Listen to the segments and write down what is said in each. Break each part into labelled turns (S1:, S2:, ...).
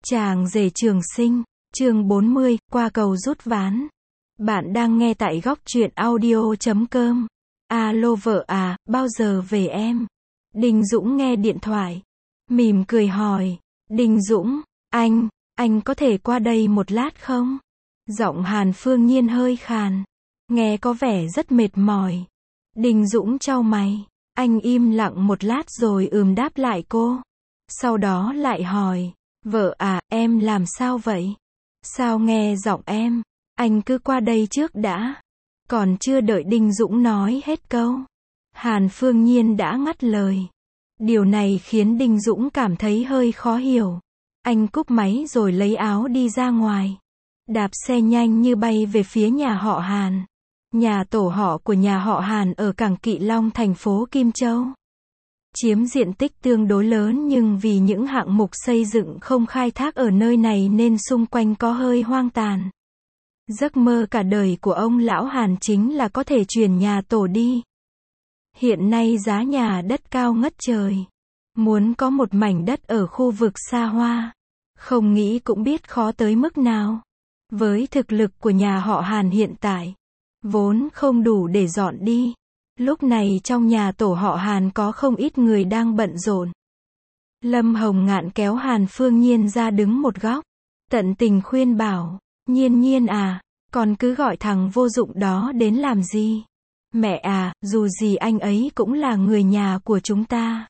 S1: Chàng rể Trường Sinh, chương 40, qua cầu rút ván. Bạn đang nghe tại góc truyện audio.com. Alo vợ à, bao giờ về em? Đình Dũng nghe điện thoại, mỉm cười hỏi. Đình Dũng, anh có thể qua đây một lát không? Giọng Hàn Phương Nhiên hơi khàn, nghe có vẻ rất mệt mỏi. Đình Dũng chau mày, anh im lặng một lát rồi đáp lại cô. Sau đó lại hỏi, vợ à, em làm sao vậy? Sao nghe giọng em? Anh cứ qua đây trước đã. Còn chưa đợi Đình Dũng nói hết câu, Hàn Phương Nhiên đã ngắt lời. Điều này khiến Đình Dũng cảm thấy hơi khó hiểu. Anh cúp máy rồi lấy áo đi ra ngoài, đạp xe nhanh như bay về phía nhà họ Hàn. Nhà tổ họ của nhà họ Hàn ở cảng Kỵ Long, thành phố Kim Châu. Chiếm diện tích tương đối lớn, nhưng vì những hạng mục xây dựng không khai thác ở nơi này nên xung quanh có hơi hoang tàn. Giấc mơ cả đời của ông lão Hàn chính là có thể chuyển nhà tổ đi. Hiện nay giá nhà đất cao ngất trời. Muốn có một mảnh đất ở khu vực xa hoa, không nghĩ cũng biết khó tới mức nào. Với thực lực của nhà họ Hàn hiện tại, vốn không đủ để dọn đi. Lúc này trong nhà tổ họ Hàn có không ít người đang bận rộn. Lâm Hồng Ngạn kéo Hàn Phương Nhiên ra đứng một góc, tận tình khuyên bảo, Nhiên à, con cứ gọi thằng vô dụng đó đến làm gì? Mẹ à, dù gì anh ấy cũng là người nhà của chúng ta.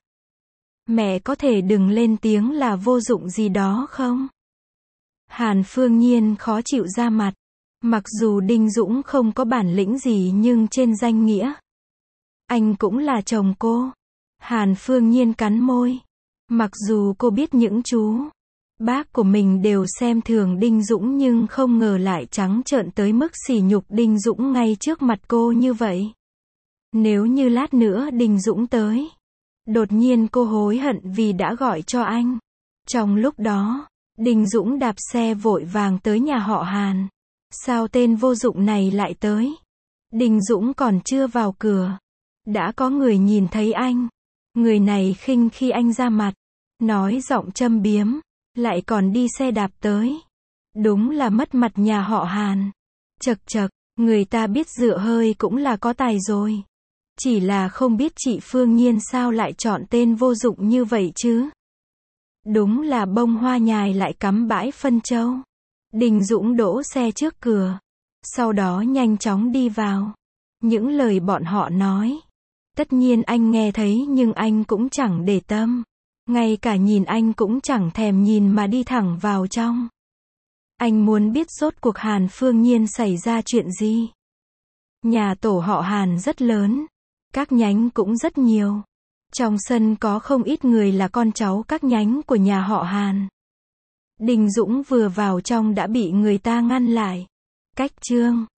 S1: Mẹ có thể đừng lên tiếng là vô dụng gì đó không? Hàn Phương Nhiên khó chịu ra mặt. Mặc dù Đình Dũng không có bản lĩnh gì nhưng trên danh nghĩa, anh cũng là chồng cô. Hàn Phương Nhiên cắn môi. Mặc dù cô biết những chú bác của mình đều xem thường Đình Dũng, nhưng không ngờ lại trắng trợn tới mức sỉ nhục Đình Dũng ngay trước mặt cô như vậy. Nếu như lát nữa Đình Dũng tới, đột nhiên cô hối hận vì đã gọi cho anh. Trong lúc đó, Đình Dũng đạp xe vội vàng tới nhà họ Hàn. Sao tên vô dụng này lại tới? Đình Dũng còn chưa vào cửa, đã có người nhìn thấy anh. Người này khinh khi anh ra mặt, nói giọng châm biếm, lại còn đi xe đạp tới. Đúng là mất mặt nhà họ Hàn. Chậc chậc, người ta biết dựa hơi cũng là có tài rồi. Chỉ là không biết chị Phương Nhiên sao lại chọn tên vô dụng như vậy chứ. Đúng là bông hoa nhài lại cắm bãi phân châu. Đình Dũng đỗ xe trước cửa, sau đó nhanh chóng đi vào. Những lời bọn họ nói, tất nhiên anh nghe thấy nhưng anh cũng chẳng để tâm. Ngay cả nhìn anh cũng chẳng thèm nhìn mà đi thẳng vào trong. Anh muốn biết rốt cuộc Hàn Phương Nhiên xảy ra chuyện gì. Nhà tổ họ Hàn rất lớn, các nhánh cũng rất nhiều. Trong sân có không ít người là con cháu các nhánh của nhà họ Hàn. Đình Dũng vừa vào trong đã bị người ta ngăn lại. Cách Trương,